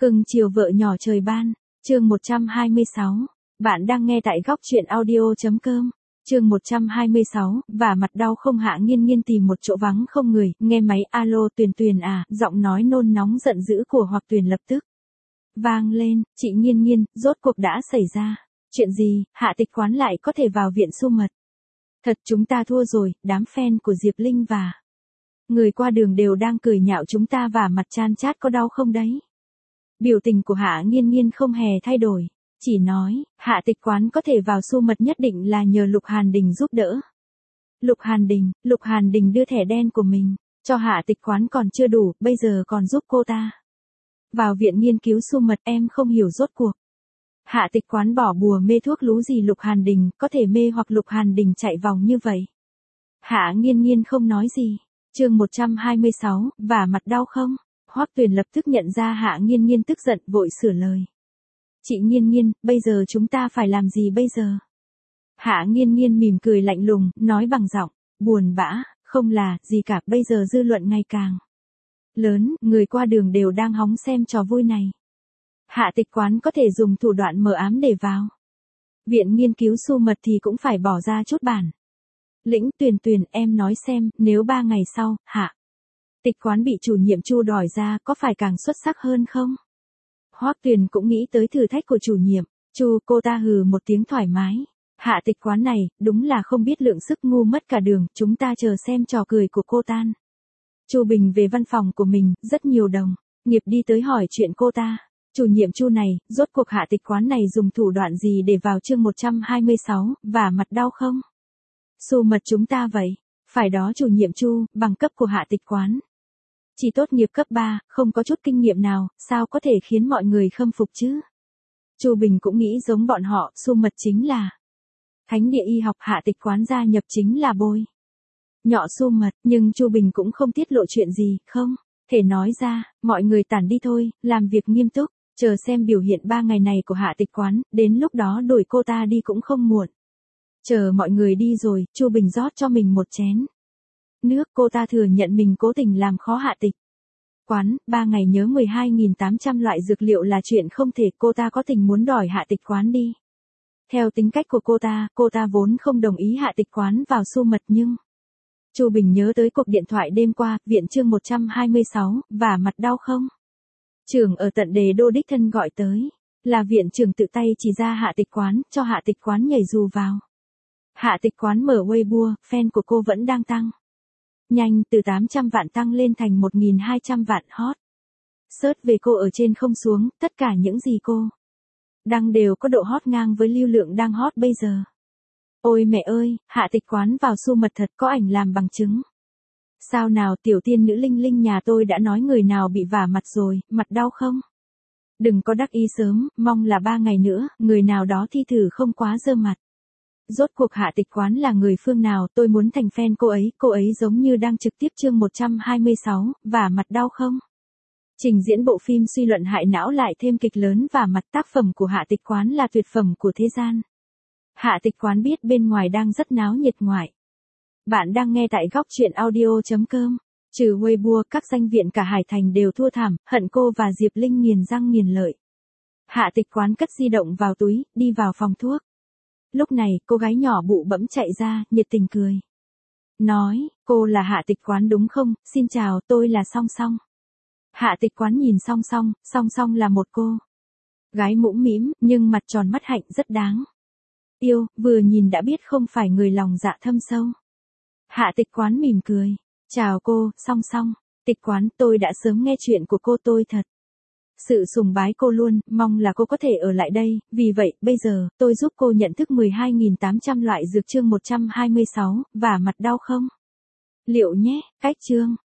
Cưng chiều vợ nhỏ trời ban, chương 126. Bạn đang nghe tại góc truyện audio.com. Chương 126, và mặt đau không. Hạ Nghiên Nghiên tìm một chỗ vắng không người, nghe máy alo. Tuyền Tuyền à, giọng nói nôn nóng giận dữ của Hoặc Tuyền lập tức vang lên. Chị Nghiên Nghiên, rốt cuộc đã xảy ra chuyện gì? Hạ Tịch Quán lại có thể vào viện su mật? Thật, chúng ta thua rồi. Đám fan của Diệp Linh và người qua đường đều đang cười nhạo chúng ta và mặt chan chát. Có đau không đấy? Biểu tình của Hạ Nghiên Nghiên không hề thay đổi, chỉ nói, Hạ Tịch Quán có thể vào su mật nhất định là nhờ Lục Hàn Đình giúp đỡ. Lục Hàn Đình đưa thẻ đen của mình cho Hạ Tịch Quán còn chưa đủ, bây giờ còn giúp cô ta vào viện nghiên cứu su mật. Em không hiểu rốt cuộc Hạ Tịch Quán bỏ bùa mê thuốc lú gì Lục Hàn Đình có thể mê hoặc Lục Hàn Đình chạy vòng như vậy? Hạ Nghiên Nghiên không nói gì. Chương 126, và mặt đau không? Hoắc Tuyền lập tức nhận ra Hạ Nghiên Nghiên tức giận, vội sửa lời. Chị Nghiên Nghiên, bây giờ chúng ta phải làm gì bây giờ? Hạ Nghiên Nghiên mỉm cười lạnh lùng, nói bằng giọng buồn bã, không là gì cả. Bây giờ dư luận ngày càng lớn, người qua đường đều đang hóng xem trò vui này. Hạ Tịch Quán có thể dùng thủ đoạn mờ ám để vào viện nghiên cứu su mật thì cũng phải bỏ ra chút bản lĩnh. Tuyền Tuyền, em nói xem, nếu 3 ngày sau, Hạ Tịch Quán bị chủ nhiệm Chu đòi ra, có phải càng xuất sắc hơn không? Hoắc Tuyền cũng nghĩ tới thử thách của chủ nhiệm Chu. Cô ta hừ một tiếng thoải mái. Hạ Tịch Quán này, đúng là không biết lượng sức, ngu mất cả đường. Chúng ta chờ xem trò cười của cô tan. Chu Bình về văn phòng của mình, rất nhiều đồng nghiệp đi tới hỏi chuyện cô ta. Chủ nhiệm Chu này, rốt cuộc Hạ Tịch Quán này dùng thủ đoạn gì để vào chương 126, và mặt đau không? Su mật chúng ta vậy. Phải đó chủ nhiệm Chu, bằng cấp của Hạ Tịch Quán chỉ tốt nghiệp cấp 3, không có chút kinh nghiệm nào, sao có thể khiến mọi người khâm phục chứ? Chu Bình cũng nghĩ giống bọn họ, su mật chính là thánh địa y học, Hạ Tịch Quán gia nhập chính là bôi nhọ su mật. Nhưng Chu Bình cũng không tiết lộ chuyện gì, không thể nói ra. Mọi người tản đi thôi, làm việc nghiêm túc, chờ xem biểu hiện 3 ngày này của Hạ Tịch Quán, đến lúc đó đuổi cô ta đi cũng không muộn. Chờ mọi người đi rồi, Chu Bình rót cho mình một chén nước. Cô ta thừa nhận mình cố tình làm khó Hạ Tịch Quán. 3 ngày nhớ 12.800 loại dược liệu là chuyện không thể. Cô ta có tình muốn đòi Hạ Tịch Quán đi. Theo tính cách của cô ta vốn không đồng ý Hạ Tịch Quán vào su mật, nhưng Chu Bình nhớ tới cuộc điện thoại đêm qua, viện chương 126, và mặt đau không? Trưởng ở tận Đề Đô đích thân gọi tới, là viện trưởng tự tay chỉ ra Hạ Tịch Quán, cho Hạ Tịch Quán nhảy dù vào. Hạ Tịch Quán mở Weibo, fan của cô vẫn đang tăng nhanh, từ 800 vạn tăng lên thành 1.200 vạn hot. Search về cô ở trên không xuống, tất cả những gì cô đăng đều có độ hot ngang với lưu lượng đang hot bây giờ. Ôi mẹ ơi, Hạ Tịch Quán vào su mật thật, có ảnh làm bằng chứng. Sao nào, tiểu tiên nữ Linh Linh nhà tôi đã nói người nào bị vả mặt rồi, mặt đau không? Đừng có đắc ý sớm, mong là 3 ngày nữa, người nào đó thi thử không quá dơ mặt. Rốt cuộc Hạ Tịch Quán là người phương nào? Tôi muốn thành fan cô ấy giống như đang trực tiếp chương 126, và mặt đau không? Trình diễn bộ phim suy luận hại não lại thêm kịch lớn và mặt. Tác phẩm của Hạ Tịch Quán là tuyệt phẩm của thế gian. Hạ Tịch Quán biết bên ngoài đang rất náo nhiệt ngoại. Bạn đang nghe tại góc truyện audio.com. Trừ Weibo, các danh viện cả Hải Thành đều thua thảm, hận cô và Diệp Linh nghiền răng nghiền lợi. Hạ Tịch Quán cất di động vào túi, đi vào phòng thuốc. Lúc này, cô gái nhỏ bụ bẫm chạy ra, nhiệt tình cười. Nói, cô là Hạ Tịch Quán đúng không? Xin chào, tôi là Song Song. Hạ Tịch Quán nhìn Song Song là một cô gái mũm mĩm, nhưng mặt tròn mắt hạnh rất đáng yêu, vừa nhìn đã biết không phải người lòng dạ thâm sâu. Hạ Tịch Quán mỉm cười. Chào cô, Song. Tịch Quán, tôi đã sớm nghe chuyện của cô, tôi thật sự sùng bái cô luôn, mong là cô có thể ở lại đây. Vì vậy, bây giờ, tôi giúp cô nhận thức 12.800 loại dược chương 126, và mặt đau không? Liệu nhé, cách chương.